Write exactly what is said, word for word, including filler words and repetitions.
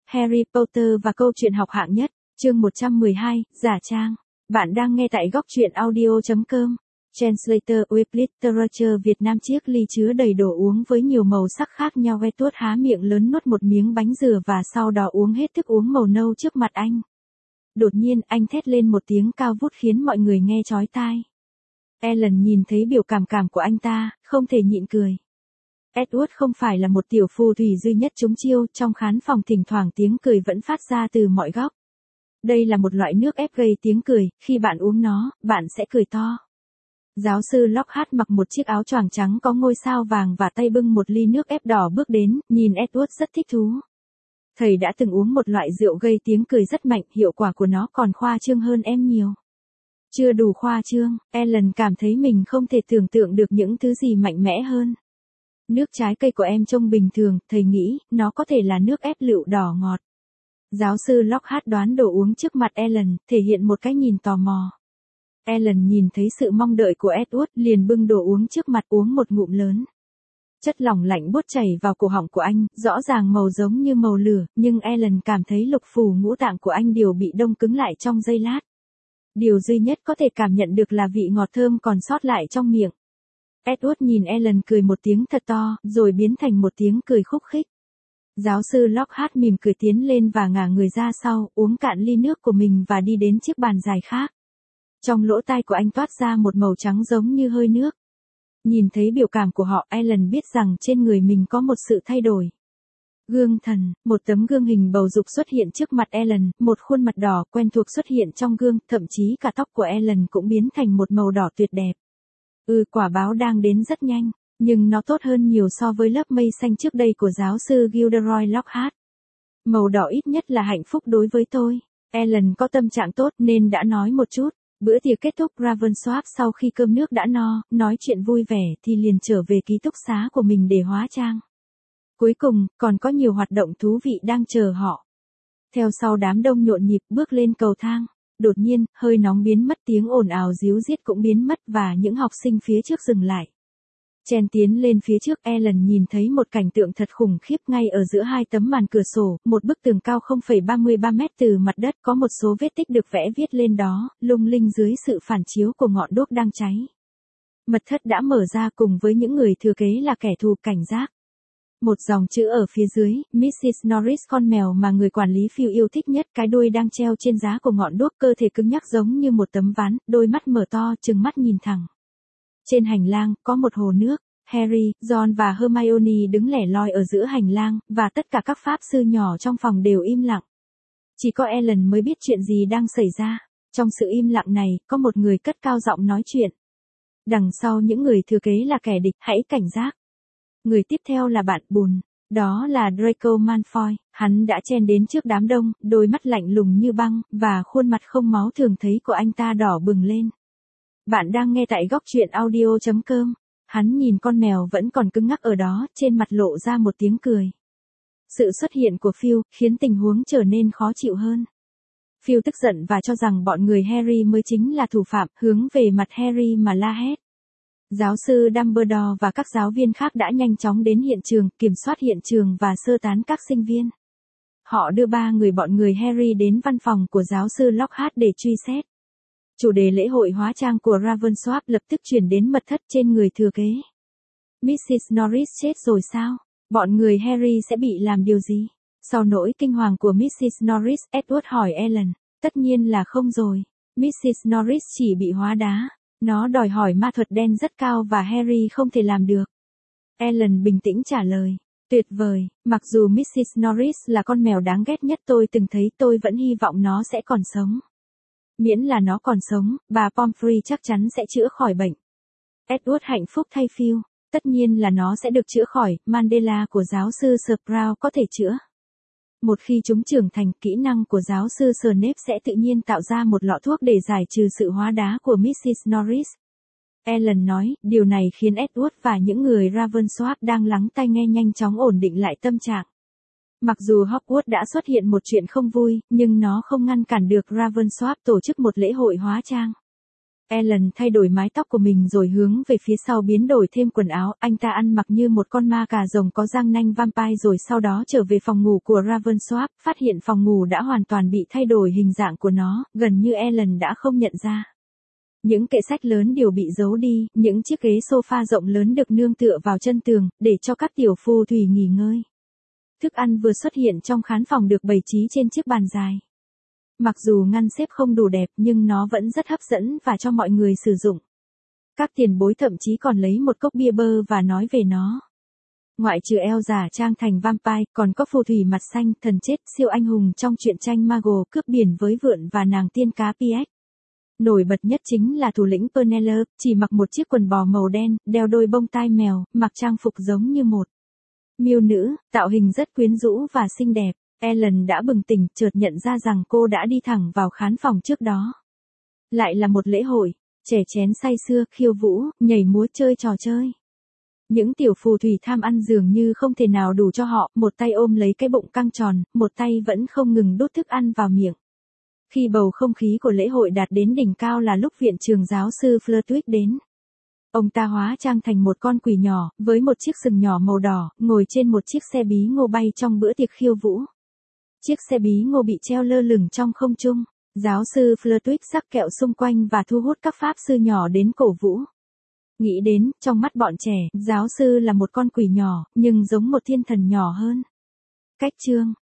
Harry Potter và câu chuyện học hạng nhất, chương một trăm mười hai, giả trang. Bạn đang nghe tại góc truyện audio chấm com. Translator with Literature Việt Nam. Chiếc ly chứa đầy đồ uống với nhiều màu sắc khác nhau. Edward há miệng lớn nuốt một miếng bánh dừa và sau đó uống hết thức uống màu nâu trước mặt anh. Đột nhiên anh thét lên một tiếng cao vút khiến mọi người nghe chói tai. Ellen nhìn thấy biểu cảm cảm của anh ta, không thể nhịn cười. Edward không phải là một tiểu phù thủy duy nhất trúng chiêu, trong khán phòng thỉnh thoảng tiếng cười vẫn phát ra từ mọi góc. Đây là một loại nước ép gây tiếng cười, khi bạn uống nó, bạn sẽ cười to. Giáo sư Lockhart mặc một chiếc áo choàng trắng có ngôi sao vàng và tay bưng một ly nước ép đỏ bước đến, nhìn Edward rất thích thú. Thầy đã từng uống một loại rượu gây tiếng cười rất mạnh, hiệu quả của nó còn khoa trương hơn em nhiều. Chưa đủ khoa trương, Ellen cảm thấy mình không thể tưởng tượng được những thứ gì mạnh mẽ hơn. Nước trái cây của em trông bình thường, thầy nghĩ, nó có thể là nước ép lựu đỏ ngọt. Giáo sư Lockhart đoán đồ uống trước mặt Ellen, thể hiện một cái nhìn tò mò. Ellen nhìn thấy sự mong đợi của Edward, liền bưng đồ uống trước mặt uống một ngụm lớn. Chất lỏng lạnh buốt chảy vào cổ họng của anh, rõ ràng màu giống như màu lửa, nhưng Ellen cảm thấy lục phủ ngũ tạng của anh đều bị đông cứng lại trong giây lát. Điều duy nhất có thể cảm nhận được là vị ngọt thơm còn sót lại trong miệng. Edward nhìn Ellen cười một tiếng thật to, rồi biến thành một tiếng cười khúc khích. Giáo sư Lockhart mỉm cười tiến lên và ngả người ra sau, uống cạn ly nước của mình và đi đến chiếc bàn dài khác. Trong lỗ tai của anh toát ra một màu trắng giống như hơi nước. Nhìn thấy biểu cảm của họ, Ellen biết rằng trên người mình có một sự thay đổi. Gương thần, một tấm gương hình bầu dục xuất hiện trước mặt Ellen, một khuôn mặt đỏ quen thuộc xuất hiện trong gương, thậm chí cả tóc của Ellen cũng biến thành một màu đỏ tuyệt đẹp. Ừ, quả báo đang đến rất nhanh, nhưng nó tốt hơn nhiều so với lớp mây xanh trước đây của giáo sư Gilderoy Lockhart. Màu đỏ ít nhất là hạnh phúc đối với tôi. Ellen có tâm trạng tốt nên đã nói một chút. Bữa tiệc kết thúc, Ravensworth sau khi cơm nước đã no, nói chuyện vui vẻ thì liền trở về ký túc xá của mình để hóa trang. Cuối cùng, còn có nhiều hoạt động thú vị đang chờ họ. Theo sau đám đông nhộn nhịp bước lên cầu thang. Đột nhiên, hơi nóng biến mất, tiếng ồn ào díu dít cũng biến mất và những học sinh phía trước dừng lại. Chen tiến lên phía trước, Ellen nhìn thấy một cảnh tượng thật khủng khiếp ngay ở giữa hai tấm màn cửa sổ, một bức tường cao không phẩy ba mươi ba mét từ mặt đất có một số vết tích được vẽ viết lên đó, lung linh dưới sự phản chiếu của ngọn đuốc đang cháy. Mật thất đã mở ra cùng với những người thừa kế là kẻ thù cảnh giác. Một dòng chữ ở phía dưới, mít xít Norris, con mèo mà người quản lý Phil yêu thích nhất, cái đuôi đang treo trên giá của ngọn đuốc, cơ thể cứng nhắc giống như một tấm ván, đôi mắt mở to, trừng mắt nhìn thẳng. Trên hành lang, có một hồ nước, Harry, Ron và Hermione đứng lẻ loi ở giữa hành lang, và tất cả các pháp sư nhỏ trong phòng đều im lặng. Chỉ có Ellen mới biết chuyện gì đang xảy ra. Trong sự im lặng này, có một người cất cao giọng nói chuyện. Đằng sau những người thừa kế là kẻ địch, hãy cảnh giác. Người tiếp theo là bạn Bùn. Đó là Draco Malfoy, hắn đã chen đến trước đám đông, đôi mắt lạnh lùng như băng, và khuôn mặt không máu thường thấy của anh ta đỏ bừng lên. Bạn đang nghe tại góc truyện audio chấm com. Hắn nhìn con mèo vẫn còn cứng ngắc ở đó, trên mặt lộ ra một tiếng cười. Sự xuất hiện của Phil khiến tình huống trở nên khó chịu hơn. Phil tức giận và cho rằng bọn người Harry mới chính là thủ phạm, hướng về mặt Harry mà la hét. Giáo sư Dumbledore và các giáo viên khác đã nhanh chóng đến hiện trường, kiểm soát hiện trường và sơ tán các sinh viên. Họ đưa ba người bọn người Harry đến văn phòng của giáo sư Lockhart để truy xét. Chủ đề lễ hội hóa trang của Ravensworth lập tức chuyển đến mật thất trên người thừa kế. mít xít Norris chết rồi sao? Bọn người Harry sẽ bị làm điều gì? Sau nỗi kinh hoàng của mít xít Norris, Edward hỏi Ellen. Tất nhiên là không rồi. mít xít Norris chỉ bị hóa đá. Nó đòi hỏi ma thuật đen rất cao và Harry không thể làm được. Ellen bình tĩnh trả lời. Tuyệt vời, mặc dù mít xít Norris là con mèo đáng ghét nhất tôi từng thấy, tôi vẫn hy vọng nó sẽ còn sống. Miễn là nó còn sống, bà Pomfrey chắc chắn sẽ chữa khỏi bệnh. Edward hạnh phúc thay Phil. Tất nhiên là nó sẽ được chữa khỏi, Mandela của giáo sư Sprout có thể chữa. Một khi chúng trưởng thành, kỹ năng của giáo sư Snape sẽ tự nhiên tạo ra một lọ thuốc để giải trừ sự hóa đá của mít xít Norris. Ellen nói, điều này khiến Edward và những người Ravensworth đang lắng tai nghe nhanh chóng ổn định lại tâm trạng. Mặc dù Hogwarts đã xuất hiện một chuyện không vui, nhưng nó không ngăn cản được Ravensworth tổ chức một lễ hội hóa trang. Ellen thay đổi mái tóc của mình rồi hướng về phía sau biến đổi thêm quần áo, anh ta ăn mặc như một con ma cà rồng có răng nanh vampire rồi sau đó trở về phòng ngủ của Ravensworth, phát hiện phòng ngủ đã hoàn toàn bị thay đổi hình dạng của nó, gần như Ellen đã không nhận ra. Những kệ sách lớn đều bị giấu đi, những chiếc ghế sofa rộng lớn được nương tựa vào chân tường, để cho các tiểu phù thủy nghỉ ngơi. Thức ăn vừa xuất hiện trong khán phòng được bày trí trên chiếc bàn dài. Mặc dù ngăn xếp không đủ đẹp nhưng nó vẫn rất hấp dẫn và cho mọi người sử dụng. Các tiền bối thậm chí còn lấy một cốc bia bơ và nói về nó. Ngoại trừ Elle giả trang thành vampire, còn có phù thủy mặt xanh, thần chết, siêu anh hùng trong truyện tranh Margot, cướp biển với vượn và nàng tiên cá Piet. Nổi bật nhất chính là thủ lĩnh Penelope, chỉ mặc một chiếc quần bò màu đen, đeo đôi bông tai mèo, mặc trang phục giống như một miêu nữ, tạo hình rất quyến rũ và xinh đẹp. Ellen đã bừng tỉnh, chợt nhận ra rằng cô đã đi thẳng vào khán phòng trước đó. Lại là một lễ hội, trẻ chén say sưa, khiêu vũ, nhảy múa chơi trò chơi. Những tiểu phù thủy tham ăn dường như không thể nào đủ cho họ, một tay ôm lấy cái bụng căng tròn, một tay vẫn không ngừng đút thức ăn vào miệng. Khi bầu không khí của lễ hội đạt đến đỉnh cao là lúc viện trưởng giáo sư Flitwick đến. Ông ta hóa trang thành một con quỷ nhỏ, với một chiếc sừng nhỏ màu đỏ, ngồi trên một chiếc xe bí ngô bay trong bữa tiệc khiêu vũ. Chiếc xe bí ngô bị treo lơ lửng trong không trung. Giáo sư Flitwick sắc kẹo xung quanh và thu hút các pháp sư nhỏ đến cổ vũ. Nghĩ đến, trong mắt bọn trẻ, giáo sư là một con quỷ nhỏ, nhưng giống một thiên thần nhỏ hơn. Cách chương